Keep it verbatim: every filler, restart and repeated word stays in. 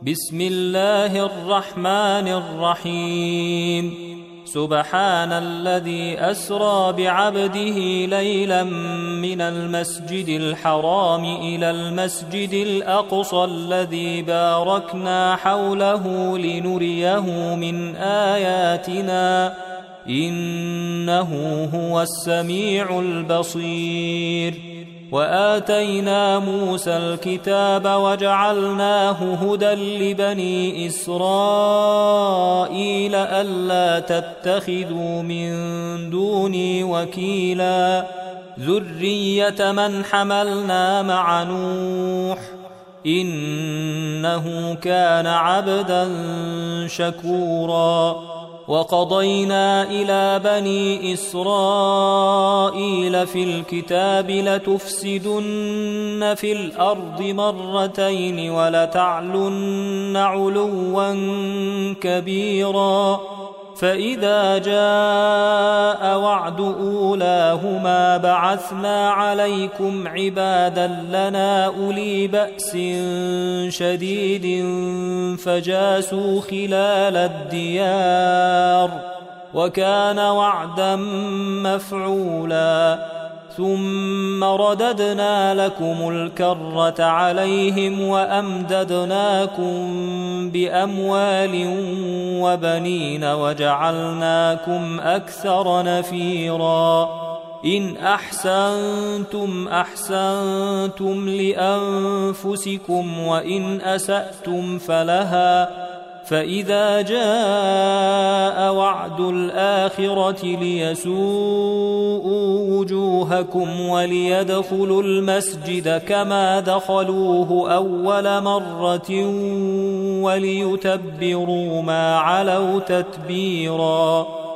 بسم الله الرحمن الرحيم سبحان الذي أسرى بعبده ليلا من المسجد الحرام إلى المسجد الأقصى الذي باركنا حوله لنريه من آياتنا إنه هو السميع البصير وآتينا موسى الكتاب وجعلناه هدى لبني إسرائيل ألا تتخذوا من دوني وكيلا ذرية من حملنا مع نوح إنه كان عبدا شكورا وقضينا إلى بني إسرائيل في الكتاب لتفسدن في الأرض مرتين ولتعلن علوا كبيرا فإذا جاء وعد أولاهما بعثنا عليكم عبادا لنا أولي بأس شديد فجاسوا خلال الديار وكان وعدا مفعولا ثم رددنا لكم الكرة عليهم وأمددناكم بأموال وبنين وجعلناكم أكثر نفيرا إن أحسنتم أحسنتم لأنفسكم وإن أسأتم فلها فإذا جاء وعد الآخرة ليسوءوا وجوهكم وليدخلوا المسجد كما دخلوه أول مرة وليتبروا ما علوا تتبيرا